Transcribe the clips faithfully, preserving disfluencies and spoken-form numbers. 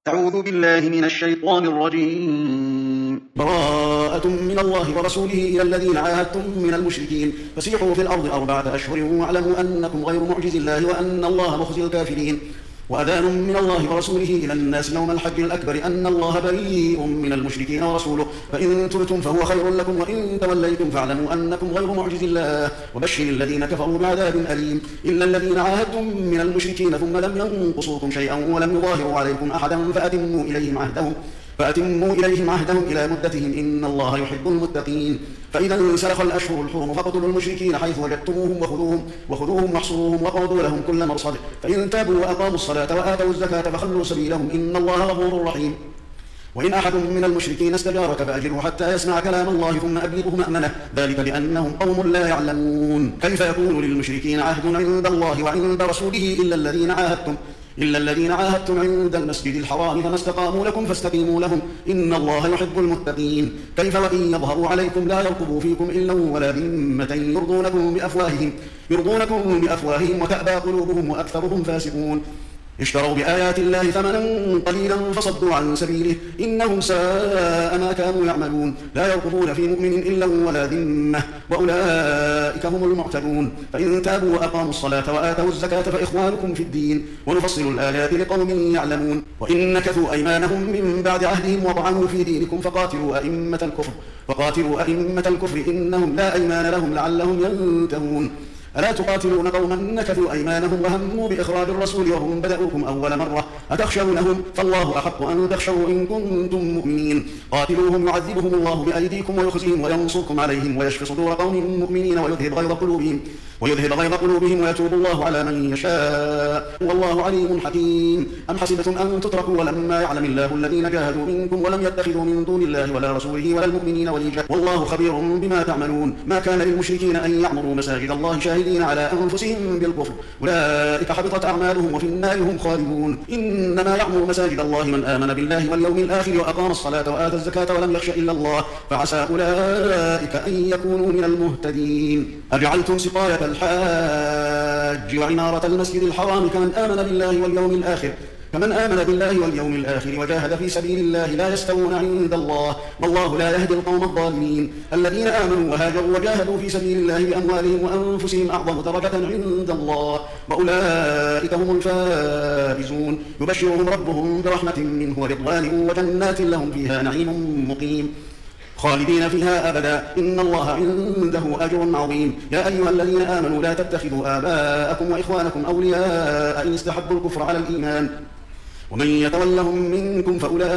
أعوذ بالله من الشيطان الرجيم. براءة من الله ورسوله إلى الذين عاهدتم من المشركين فسيحوا في الأرض أربعة أشهر واعلموا أنكم غير معجز الله وأن الله مخزي الكافرين. وأذان من الله ورسوله إلى الناس يوم الحج الأكبر أن الله بريء من المشركين ورسوله فإن تبتم فهو خير لكم وإن توليتم فاعلموا أنكم غير معجز الله وبشر الذين كفروا بعذاب أليم. إلا الذين عاهدتم من المشركين ثم لم ينقصوكم شيئا ولم يظاهروا عليكم أحدا فأتموا إليهم عهدهم فأتموا إليهم عهدهم إلى مدتهم إن الله يحب المتقين. فإذا انسلخ الأشهر الحرم فاقتلوا المشركين حيث وجدتموهم وخذوهم, وخذوهم واحصروهم وقعدوا لهم كل مرصد فإن تابوا وأقاموا الصلاة وآتوا الزكاة فخلوا سبيلهم إن الله غفور رحيم. وإن أحد من المشركين استجارك فأجره حتى يسمع كلام الله ثم أبلغه مأمنه ذلك بأنهم قوم لا يعلمون. كيف يكون للمشركين عهد عند الله وعند رسوله إلا الذين عاهدتم إلا الذين عاهدتم عند المسجد الحرام فما استقاموا لكم فاستقيموا لهم إن الله يحب المتقين. كيف وإن يظهروا عليكم لا يرقبوا فيكم إلا ولا ذمة يرضونكم بأفواههم يرضونكم بأفواههم وتأبى قلوبهم وأكثرهم فاسقون. اشتروا بآيات الله ثمنا قليلا فصدوا عن سبيله إنهم ساء ما كانوا يعملون. لا يرقبون في مؤمن إلا ولا ذمة وأولئك هم المعتدون. فإن تابوا وأقاموا الصلاة وآتوا الزكاة فإخوانكم في الدين ونفصل الآيات لقوم يعلمون. وإن نكثوا أيمانهم من بعد عهدهم وطعنوا في دينكم فقاتلوا أئمة الكفر فقاتلوا أئمة الكفر إنهم لا أيمان لهم لعلهم ينتهون. ألا تقاتلون قوما نكثوا أيمانهم وهموا بإخراج الرسول وهم بدأوكم أول مرة أتخشونهم فالله أحق أن تخشوا إن كنتم مؤمنين. قاتلوهم يعذبهم الله بأيديكم ويخزيهم وينصركم عليهم ويشفي صدور قوم مؤمنين ويذهب غيظ قلوبهم ويذهب غيظ قلوبهم ويتوب الله على من يشاء والله عليم حكيم. أم حسبتم أن تتركوا ولما يعلم الله الذين جاهدوا منكم ولم يتخذوا من دون الله ولا رسوله ولا المؤمنين وليجا والله خبير بما تعملون. ما كان للمشركين أن يعمروا مساجد الله شاهدين على أنفسهم بالكفر أولئك حبطت أعمالهم وفي النار هم خالدون. إنما يعمر مساجد الله من آمن بالله واليوم الآخر وأقام الصلاة وآتى الزكاة ولم يخش إلا الله فعسى أولئك أن يكونوا من المهتدين. أجعلتم سقاية الحاج وعمارة المسجد الحرام كمن آمن بالله واليوم الآخر فمن آمن بالله واليوم الآخر وجاهد في سبيل الله لا يستوون عند الله والله لا يهدي القوم الظالمين. الذين آمنوا وهاجروا وجاهدوا في سبيل الله بأموالهم وأنفسهم أعظم درجة عند الله وأولئك هم الفائزون. يبشرهم ربهم برحمة منه ورضوان وجنات لهم فيها نعيم مقيم خالدين فيها أبدا إن الله عنده أجر عظيم. يا أيها الذين آمنوا لا تتخذوا آباءكم وإخوانكم أولياء إن استحبوا الكفر على الإيمان ومن يتولهم منكم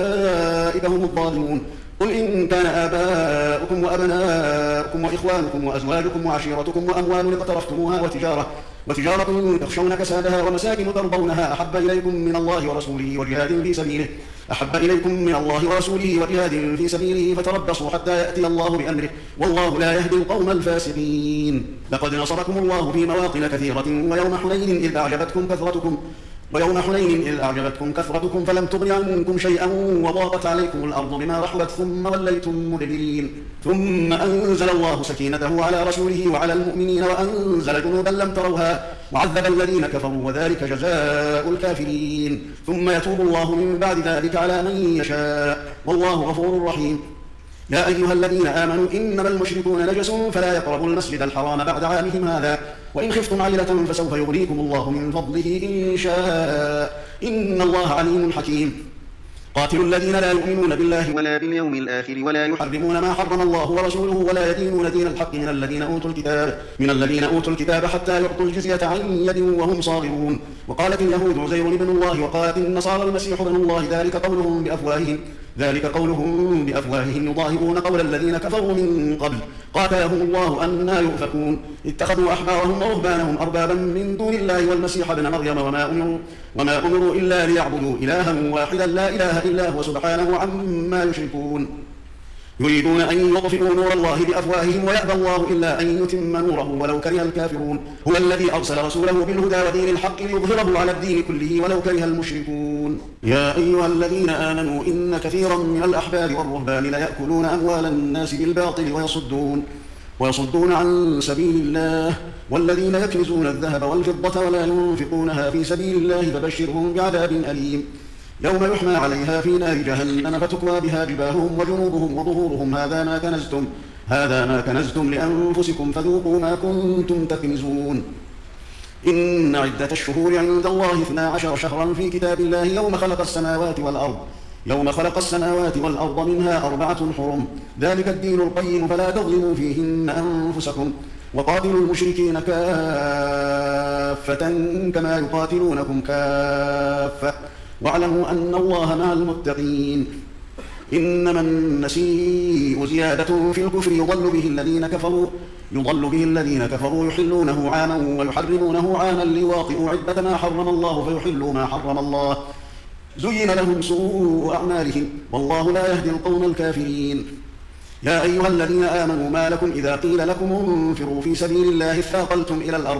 فأولئك هم الظالمون. قل إن كان آباؤكم وأبناؤكم وإخوانكم وأزواجكم وعشيرتكم وأموال اقترفتموها وتجارة وتجارة تخشون كسادها ومساكن ترضونها أحب إليكم من الله ورسوله وجهاد في سبيله أحب إليكم من الله ورسوله وجهاد في سبيله فتربصوا حتى يأتي الله بأمره والله لا يهدي القوم الفاسقين. لقد نصركم الله في مواطن كثيرة ويوم حنين إذ أعجبتكم كثرتكم ويوم حنين إذ أعجبتكم كثرتكم فلم تغن عنكم شيئا وضاقت عليكم الأرض بما رحبت ثم وليتم مدبرين. ثم أنزل الله سكينته على رسوله وعلى المؤمنين وأنزل جنودا لم تروها وعذب الذين كفروا وذلك جزاء الكافرين. ثم يتوب الله من بعد ذلك على من يشاء والله غفور رحيم. يا أيها الذين آمنوا إنما المشركون نجس فلا يقربوا المسجد الحرام بعد عامهم هذا وإن خفتم عيلة فسوف يغنيكم الله من فضله إن شاء إن الله عليم حكيم. قاتلوا الذين لا يؤمنون بالله ولا باليوم الآخر ولا يحرمون ما حرم الله ورسوله ولا يدينون دين الحق من الذين أوتوا الكتاب من الذين أوتوا الكتاب حتى يعطوا الجزية عن يد وهم صاغرون. وقالت اليهود عزير ابن الله وقالت النصارى المسيح ابن الله ذلك قولهم بأفواههم ذلك قولهم بأفواههم يضاهئون قول الذين كفروا من قبل قاتلهم الله أنى يؤفكون. اتخذوا أحبارهم ورهبانهم أربابا من دون الله والمسيح ابن مريم وما أمروا, وما أمروا إلا ليعبدوا إلها واحدا لا إله إلا هو سبحانه عما يشركون. يريدون أن يطفئوا نور الله بأفواههم ويأبى الله إلا أن يتم نوره ولو كره الكافرون. هو الذي أرسل رسوله بالهدى ودين الحق ليظهره على الدين كله ولو كره المشركون. يا أيها الذين آمنوا إن كثيرا من الأحبار والرهبان ليأكلون أموال الناس بالباطل ويصدون ويصدون عن سبيل الله والذين يكنزون الذهب والفضة ولا ينفقونها في سبيل الله فبشرهم بعذاب أليم. يوم يحمى عليها في نار جهنم فتكوى بها جباههم وجنوبهم وظهورهم هذا ما كنزتم هذا ما كنزتم لأنفسكم فذوقوا ما كنتم تكنزون. إن عدة الشهور عند الله اثنا عشر شهرا في كتاب الله يوم خلق السماوات والأرض يوم خلق السماوات والأرض منها أربعة حرم ذلك الدين القيم فلا تظلموا فيهن أنفسكم وقاتلوا المشركين كافة كما يقاتلونكم كافة واعلموا أن الله مع المتقين. إنما النسيء زيادة في الكفر يضل به الذين كفروا يضل به الذين كفروا يحلونه عاما ويحرمونه عاما ليواطئوا عدة ما حرم الله فيحلوا ما حرم الله زين لهم سوء أعمالهم والله لا يهدي القوم الكافرين. يا أيها الذين آمنوا ما لكم إذا قيل لكم انفروا في سبيل الله اثاقلتم إلى الأرض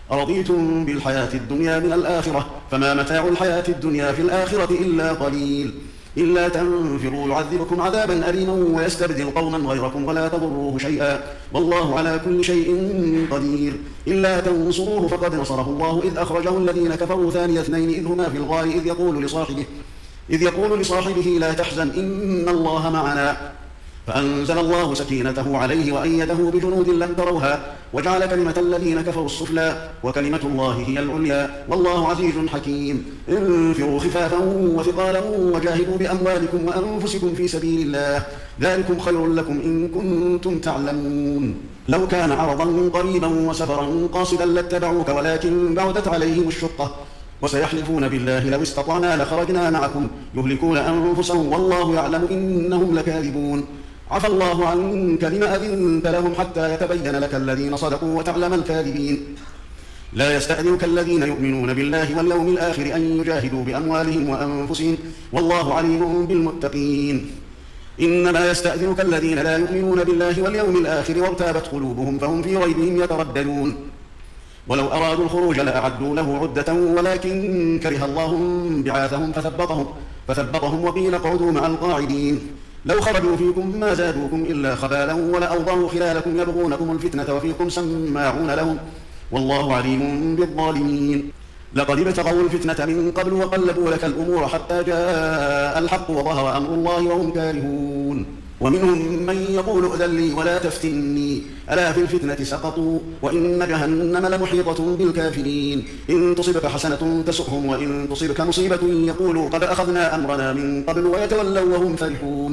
أرضيتم بالحياة الدنيا من الآخرة فما متاع الحياة الدنيا في الآخرة إلا قليل إلا تنفروا يعذبكم عذابا أليما ويستبدل قوما غيركم ولا تضروه شيئا والله على كل شيء قدير. إلا تنصروه فقد نصره الله إذ أخرجه الذين كفروا ثاني اثنين إذ هما في الغار إذ يقول لصاحبه إذ يقول لصاحبه لا تحزن إن الله معنا فأنزل الله سكينته عليه وأيده بجنود لم تروها وجعل كلمة الذين كفروا السفلى وكلمة الله هي العليا والله عزيز حكيم. انفروا خفافا وثقالا وجاهدوا بأموالكم وأنفسكم في سبيل الله ذلكم خير لكم إن كنتم تعلمون. لو كان عرضا قريبا وسفرا قاصدا لاتبعوك ولكن بعدت عليهم الشقة وسيحلفون بالله لو استطعنا لخرجنا معكم يهلكون أنفسهم والله يعلم إنهم لكاذبون. عفى الله عنك لما أذنت لهم حتى يتبين لك الذين صدقوا وتعلم الكاذبين. لا يستأذنك الذين يؤمنون بالله واليوم الآخر أن يجاهدوا بأموالهم وأنفسهم والله عليم بالمتقين. إنما يستأذنك الذين لا يؤمنون بالله واليوم الآخر وارتابت قلوبهم فهم في ريبهم يترددون. ولو أرادوا الخروج لأعدوا له عدة ولكن كره الله بعاثهم فثبطهم, فثبطهم وقيل اقعدوا مع القاعدين. لو خرجوا فيكم ما زادوكم إلا خبالا ولأوضعوا خلالكم يبغونكم الفتنة وفيكم سماعون لهم والله عليم بالظالمين. لقد ابتغوا الفتنة من قبل وقلبوا لك الأمور حتى جاء الحق وظهر أمر الله وهم كارهون. ومنهم من يقول ائذن لي ولا تفتني ألا في الفتنة سقطوا وإن جهنم لمحيطة بالكافرين. إن تصبك حسنة تسؤهم وإن تصبك مصيبة يقولوا قد أخذنا أمرنا من قبل ويتولوا وهم فرحون.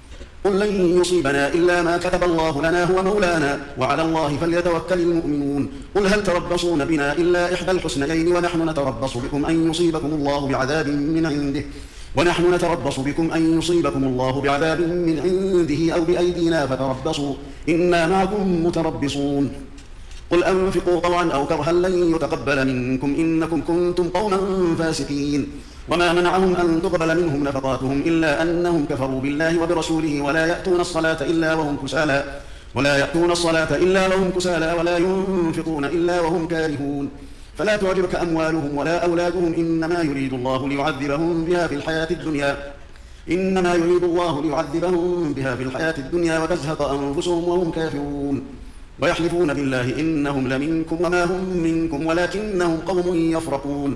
قل لن يصيبنا إلا ما كتب الله لنا هو مولانا وعلى الله فليتوكل المؤمنون. قل هل تربصون بنا إلا إحدى الحسنيين ونحن نتربص بكم أن يصيبكم الله بعذاب من عنده ونحن نتربص بكم أن يصيبكم الله بعذاب من عنده أو بأيدينا فتربصوا إنا معكم متربصون. قل أنفقوا طوعا أو كرها لن يتقبل منكم إنكم كنتم قوما فاسقين. وما منعهم أن تقبل منهم نفقاتهم إلا أنهم كفروا بالله وبرسوله ولا يأتون الصلاة إلا وهم كسالى ولا يأتون الصلاة إلا وهم كسالى ولا ينفقون إلا وهم كارهون. فلا تعجبك أموالهم ولا أولادهم إنما يريد الله ليعذبهم بها في الحياة الدنيا إنما يريد الله ليعذبهم بها في الحياة الدنيا وتزهق أنفسهم وهم كافرون. ويحلفون بالله إنهم لمنكم وما هم منكم ولكنهم قوم يفرقون.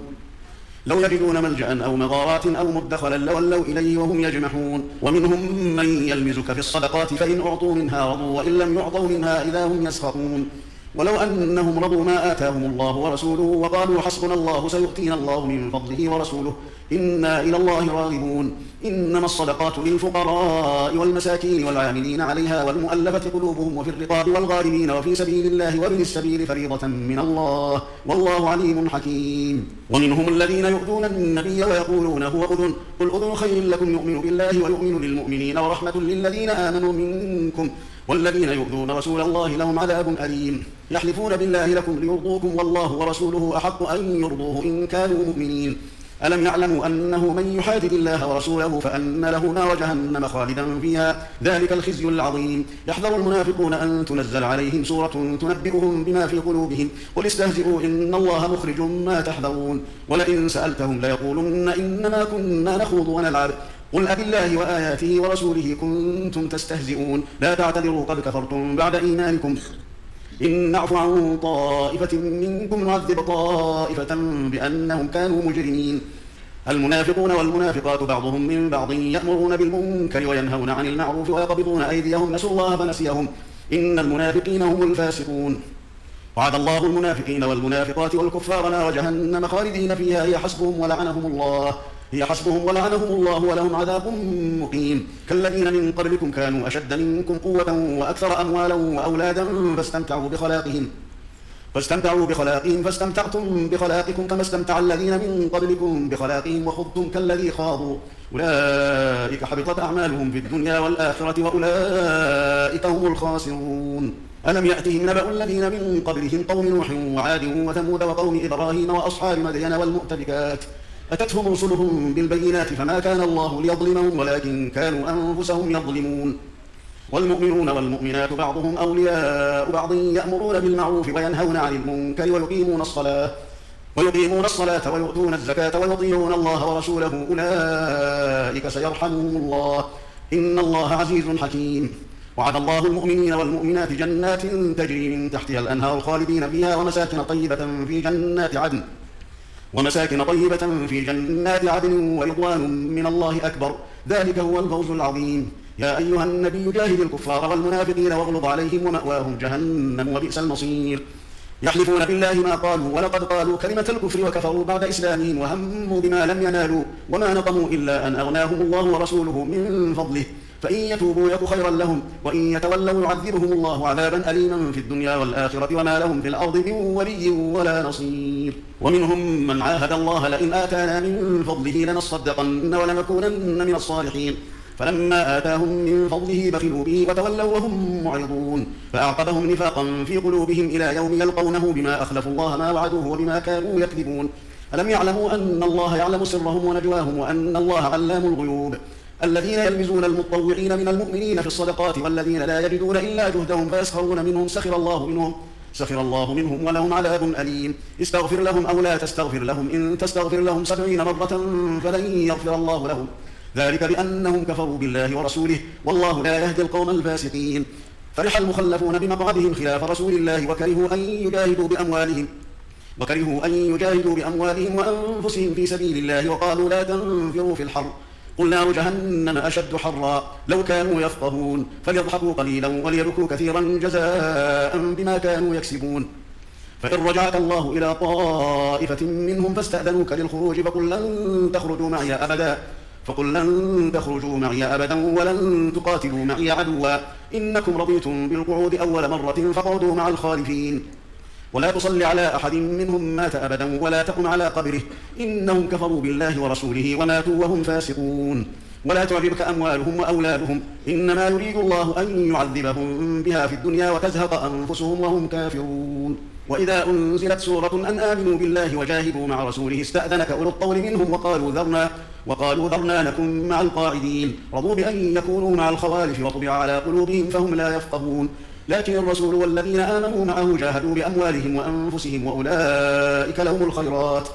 لو يجدون ملجأ أو مغارات أو مدخلا لولوا إليه وهم يجمحون. ومنهم من يلمزك في الصدقات فإن أعطوا منها رضوا وإن لم يعطوا منها إذا هم يسخطون. ولو أنهم رضوا ما آتاهم الله ورسوله وقالوا حسبنا الله سيؤتينا الله من فضله ورسوله إنا إلى الله راغبون. إنما الصدقات للفقراء والمساكين والعاملين عليها والمؤلفة قلوبهم وفي الرقاب والغارمين وفي سبيل الله وابن السبيل فريضة من الله والله عليم حكيم. ومنهم الذين يؤذون النبي ويقولون هو أذن قل أذن خير لكم يؤمن بالله ويؤمن للمؤمنين ورحمة للذين آمنوا منكم والذين يؤذون رسول الله لهم عذاب أليم. يحلفون بالله لكم ليرضوكم والله ورسوله أحق أن يرضوه إن كانوا مؤمنين. ألم يعلموا أنه من يحادد الله ورسوله فأن له نار جهنم خالدا فيها ذلك الخزي العظيم. يحذر المنافقون أن تنزل عليهم سورة تنبئهم بما في قلوبهم قل استهزئوا إن الله مخرج ما تحذرون. ولئن سألتهم ليقولن إنما كنا نخوض ونلعب قل أبالله وآياته ورسوله كنتم تستهزئون لا تعتذروا قد كفرتم بعد إيمانكم إن نعفو عن طائفة منكم نعذب طائفة بأنهم كانوا مجرمين. المنافقون والمنافقات بعضهم من بعض يأمرون بالمنكر وينهون عن المعروف ويقبضون أيديهم نسوا الله فنسيهم إن المنافقين هم الفاسقون. وعد الله المنافقين والمنافقات والكفار نار جهنم خالدين فيها هي حسبهم ولعنهم الله هي حسبهم ولعنهم الله ولهم عذاب مقيم. كالذين من قبلكم كانوا أشد منكم قوة وأكثر أموالا وأولادا فاستمتعوا بخلاقهم فاستمتعوا بخلاقهم فاستمتعتم بخلاقكم كما استمتع الذين من قبلكم بخلاقهم وخضتم كالذي خاضوا أولئك حبطت أعمالهم في الدنيا والآخرة وأولئك هم الخاسرون. ألم يأتهم نبأ الذين من قبلهم قوم نوح وعاد وثمود وقوم إبراهيم وأصحاب مدين والمؤتفكات أتتهم رسلهم بالبينات فما كان الله ليظلمهم ولكن كانوا أنفسهم يظلمون. والمؤمنون والمؤمنات بعضهم أولياء بعض يأمرون بالمعروف وينهون عن المنكر ويقيمون الصلاة ويقيمون الصلاة ويؤتون الزكاة ويطيعون الله ورسوله أولئك سيرحمهم الله إن الله عزيز حكيم. وعد الله المؤمنين والمؤمنات جنات تجري من تحتها الأنهار خالدين فيها ومساكن طيبة في جنات عدن ومساكن طيبة في جنات عدن ورضوان من الله أكبر ذلك هو الفوز العظيم. يا أيها النبي جاهد الكفار والمنافقين واغلظ عليهم ومأواهم جهنم وبئس المصير. يحلفون بالله ما قالوا ولقد قالوا كلمة الكفر وكفروا بعد إسلامهم وهموا بما لم ينالوا وما نقموا إلا أن أغناهم الله ورسوله من فضله فإن يتوبوا يك خيرا لهم وإن يتولوا يعذبهم الله عذابا أليما في الدنيا والآخرة وما لهم في الأرض من ولي ولا نصير. ومنهم من عاهد الله لئن آتانا من فضله لنصدقن ولنكونن من الصالحين فلما آتاهم من فضله بخلوا به وتولوا وهم معرضون فأعقبهم نفاقا في قلوبهم إلى يوم يلقونه بما أخلفوا الله ما وعدوه وبما كانوا يكذبون. ألم يعلموا أن الله يعلم سرهم ونجواهم وأن الله علام الغيوب. الذين يلمزون المطوعين من المؤمنين في الصدقات والذين لا يجدون إلا جهدهم فيسخرون منهم سخر الله منهم سخر الله منهم ولهم عذاب أليم. استغفر لهم أو لا تستغفر لهم إن تستغفر لهم سبعين مرة فلن يغفر الله لهم ذلك بأنهم كفروا بالله ورسوله والله لا يهدي القوم الفاسقين. فرح المخلفون بمقعدهم خلاف رسول الله وكرهوا أن يجاهدوا بأموالهم وكرهوا أن يجاهدوا بأموالهم وأنفسهم في سبيل الله وقالوا لا تنفروا في الحر قل نار جهنم أشد حرا لو كانوا يفقهون فليضحكوا قليلا وليبكوا كثيرا جزاء بما كانوا يكسبون. فإن رجعك الله إلى طائفة منهم فاستأذنوك للخروج فقل لن تخرجوا معي أبدا فقل لن تخرجوا معي أبدا ولن تقاتلوا معي عدوا إنكم رضيتم بالقعود أول مرة فاقعدوا مع الخالفين. ولا تصل على أحد منهم مات أبدا ولا تقم على قبره إنهم كفروا بالله ورسوله وماتوا وهم فاسقون. ولا تعجبك أموالهم وأولادهم إنما يريد الله أن يعذبهم بها في الدنيا وتزهق أنفسهم وهم كافرون. وإذا أنزلت سورة أن آمنوا بالله وجاهدوا مع رسوله استأذنك أولو الطول منهم وقالوا ذرنا وقالوا ذرنا نكن مع القاعدين رضوا بأن يكونوا مع الخوالف وطبع على قلوبهم فهم لا يفقهون. لكن الرسول والذين آمنوا معه جاهدوا بأموالهم وأنفسهم وأولئك لهم الخيرات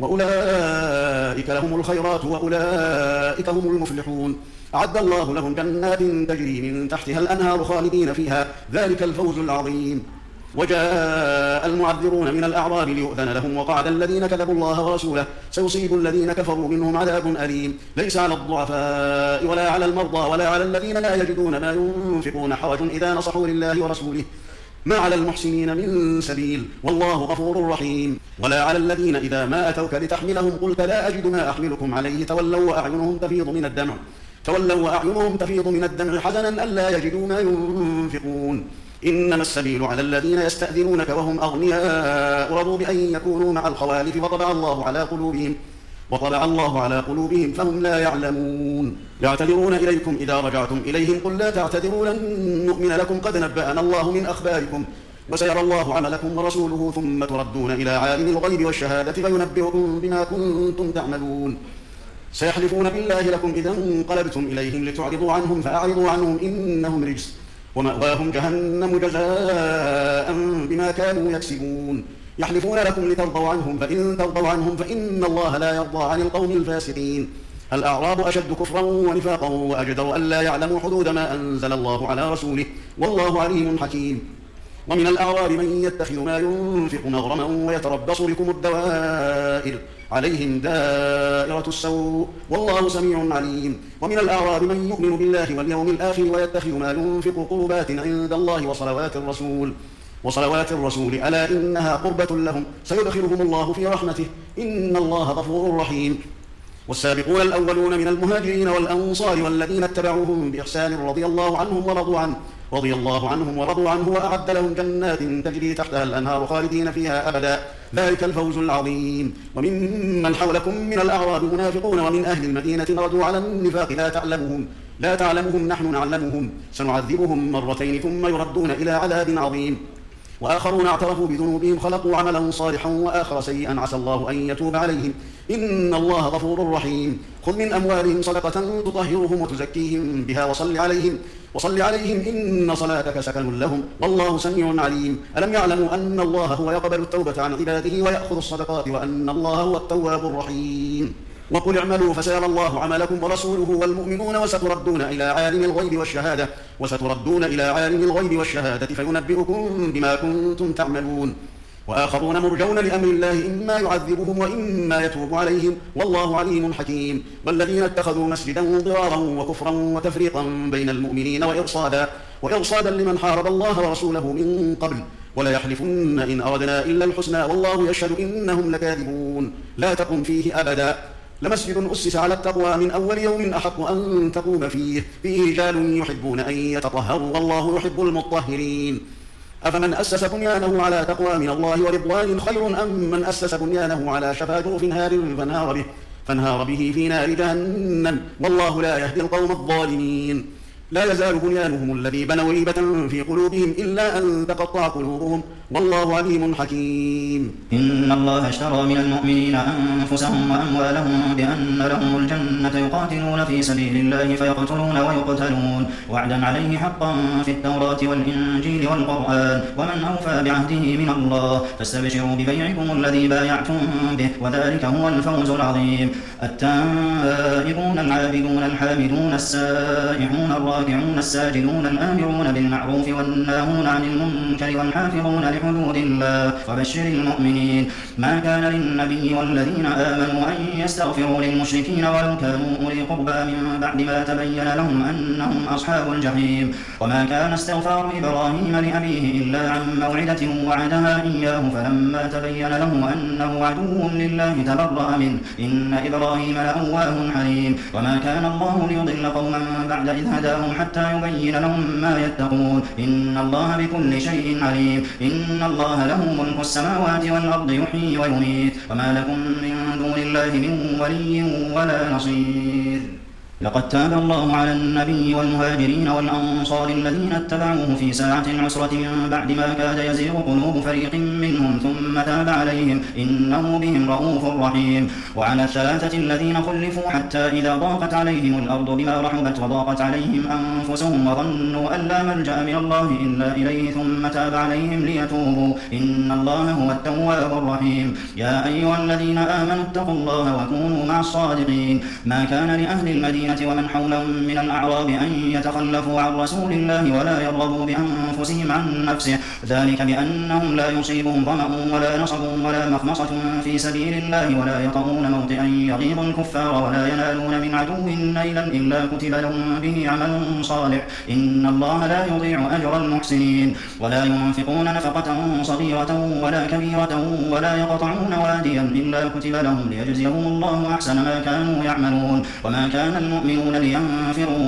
وأولئك لهم الخيرات وأولئك هم المفلحون. أعد الله لهم جنات تجري من تحتها الأنهار خالدين فيها ذلك الفوز العظيم. وجاء المعذرون من الأعراب ليؤذن لهم وقعد الذين كذبوا الله ورسوله سيصيب الذين كفروا منهم عذاب أليم. ليس على الضعفاء ولا على المرضى ولا على الذين لا يجدون ما ينفقون حرج إذا نصحوا لله ورسوله ما على المحسنين من سبيل والله غفور رحيم. ولا على الذين إذا ما أتوك لتحملهم قلت لا أجد ما أحملكم عليه تولوا وأعينهم تفيض من الدمع تولوا وأعينهم تفيض من الدمع حزنا ألا يجدوا ما ينفقون. إنما السبيل على الذين يستأذنونك وهم أغنياء رضوا بأن يكونوا مع الخوالف وطبع الله على قلوبهم وطبع الله على قلوبهم فهم لا يعلمون. يعتذرون إليكم إذا رجعتم إليهم قل لا تعتذروا لن نؤمن لكم قد نبأنا الله من أخباركم وسيرى الله عملكم ورسوله ثم تردون إلى عالم الغيب والشهادة فينبئكم بما كنتم تعملون. سيحلفون بالله لكم إذا انقلبتم إليهم لتعرضوا عنهم فأعرضوا عنهم إنهم رجس ومأواهم جهنم جزاء بما كانوا يكسبون. يحلفون لكم لترضوا عنهم فإن ترضوا عنهم فإن الله لا يرضى عن القوم الفاسقين. الأعراب أشد كفرا ونفاقا وأجدر ألا يعلموا حدود ما أنزل الله على رسوله والله عليم حكيم. ومن الأعراب من يتخذ ما ينفق مغرما ويتربص بكم الدوائر عليهم دائرة السوء والله سميع عليم. ومن الأعراب من يؤمن بالله واليوم الآخر ويتخذ ما ينفق قربات عند الله وصلوات الرسول وصلوات الرسول ألا إنها قربة لهم سيدخلهم الله في رحمته إن الله غفور رحيم. والسابقون الأولون من المهاجرين والأنصار والذين اتبعوهم بإحسان رضي الله عنهم ورضوا عنه رضي الله عنهم ورضوا عنه وأعد لهم جنات تجري تحتها الأنهار خالدين فيها أبدا ذلك الفوز العظيم. وممن حولكم من الأعراب منافقون ومن أهل المدينة ردوا على النفاق لا تعلمهم لا تعلمهم نحن نعلمهم سنعذبهم مرتين ثم يردون إلى عذاب عظيم. وآخرون اعترفوا بذنوبهم خلقوا عملا صالحا وآخر سيئا عسى الله أن يتوب عليهم إن الله غفور رحيم. خذ من أموالهم صدقة تطهرهم وتزكيهم بها وصل عليهم وصل عليهم إن صلاتك سكن لهم والله سميع عليم. ألم يعلموا أن الله هو يقبل التوبة عن عباده ويأخذ الصدقات وأن الله هو التواب الرحيم. وقل اعملوا فسيرى الله عملكم ورسوله والمؤمنون وستردون إلى عالم الغيب والشهادة وستردون إلى عالم الغيب والشهادة فينبئكم بما كنتم تعملون. وآخرون مرجون لأمر الله إما يعذبهم وإما يتوب عليهم والله عليم حكيم. والذين اتخذوا مسجدا ضرارا وكفرا وتفريقا بين المؤمنين وإرصادا وإرصادا لمن حارب الله ورسوله من قبل ولا يحلفن إن أردنا إلا الحسنى والله يشهد إنهم لكاذبون لا تقم فيه أبدا لمسجد أسس على التقوى من أول يوم أحق أن تقوم فيه فيه رجال يحبون أن يتطهروا والله يحب المطهرين. أفمن أسس بنيانه على تقوى من الله ورضوان خير أم من أسس بنيانه على شفا جرف هار فانهار به, فانهار به في نار جهنم والله لا يهدي القوم الظالمين. لا يزال بنيانهم الذي بنوا ريبة في قلوبهم إلا أن تقطع قلوبهم والله عليم حكيم. إن الله اشترى من المؤمنين أنفسهم وأموالهم بأن لهم الجنة يقاتلون في سبيل الله فيقتلون ويقتلون وعدا عليه حقا في التوراة والإنجيل والقرآن ومن أوفى بعهده من الله فاستبشروا ببيعكم الذي بايعتم به وذلك هو الفوز العظيم. التائبون العابدون الحامدون السائحون الراكعون الساجدون الآمرون بالمعروف والناهون عن المنكر والحافظون لحدود الله وبشر المؤمنين. ما كان للنبي والذين آمنوا أن يستغفروا للمشركين ولو كانوا أولي قربى من بعد ما تبين لهم أنهم أصحاب الجحيم. وما كان استغفار إبراهيم لأبيه إلا عن موعدة وعدها إياه فلما تبين له أنه عدو لله تبرأ منه إن إبراهيم لأواه حليم. وما كان الله ليضل قوما بعد إذ هداهم حتى يبين لهم ما يتقون إن الله بكل شيء عليم. إن الله له ملك السماوات والأرض يحيي ويميت وما لكم من دون الله من ولي ولا نصير. لقد تاب الله على النبي والمهاجرين والأنصار الذين اتبعوه في ساعة العسرة من بعد ما كاد يزيغ قلوب فريق منهم ثم تاب عليهم إنه بهم رؤوف رحيم. وعلى الثلاثة الذين خلفوا حتى إذا ضاقت عليهم الأرض بما رحبت وضاقت عليهم أنفسهم وظنوا أن لا ملجأ من الله إلا إليه ثم تاب عليهم ليتوبوا إن الله هو التواب الرحيم. يا أيها الذين آمنوا اتقوا الله وكونوا مع الصادقين. ما كان لأهل المدينة ومن حولهم من الأعراب أن يتخلفوا عن رسول الله ولا يرغبوا بأنفسهم عن نفسه ذلك بأنهم لا يصيبهم ظمأ ولا نصب ولا مخمصة في سبيل الله ولا يطؤون موطئا يغيظ الكفار ولا ينالون من عدو نيلا إلا كتب لهم به عمل صالح إن الله لا يضيع أجر المحسنين. ولا ينفقون نفقة صغيرة ولا كبيرة ولا يقطعون واديا إلا كتب لهم ليجزيهم الله أحسن ما كانوا يعملون. وما كان المؤمنون لينفروا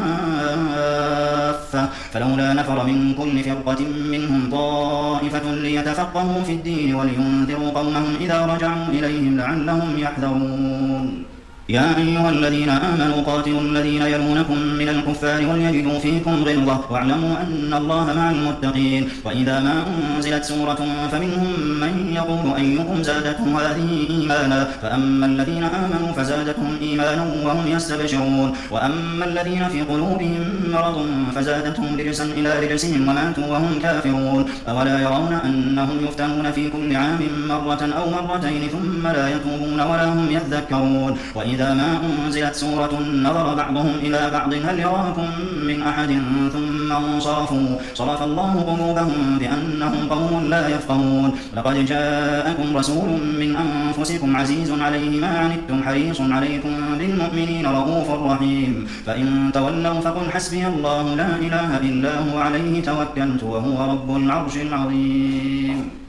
كافة فلولا نفر من كل فرقة منهم طائفة ليتفقهوا في الدين ولينذروا قومهم إذا رجعوا إليهم لعلهم يحذرون. يا أيها الذين آمنوا قاتلوا الذين يلونكم من الكفار وليجدوا فيكم غلظة واعلموا أن الله مع المتقين. وإذا ما أنزلت سورة فمنهم من يقول أيكم زادتهم هذه إيمانا فأما الذين آمنوا فزادتهم إيمانا وهم يستبشرون وأما الذين في قلوبهم مرض فزادتهم رجسا إلى رجسهم وماتوا وهم كافرون. أولا يرون أنهم يفتنون في كل عام مرة أو مرتين ثم لا يتوبون ولا هم يذكرون. وإن وإذا ما أنزلت سورة نظر بعضهم إلى بعض هل يراكم من أحد ثم انصرفوا صرف الله قلوبهم بأنهم قوم لا يفقهون لقد جاءكم رسول من أنفسكم عزيز عليه ما عنتم حريص عليكم بالمؤمنين رؤوف رحيم فإن تولوا فقل حسبي الله لا إله إلا هو عليه توكلت وهو رب العرش العظيم.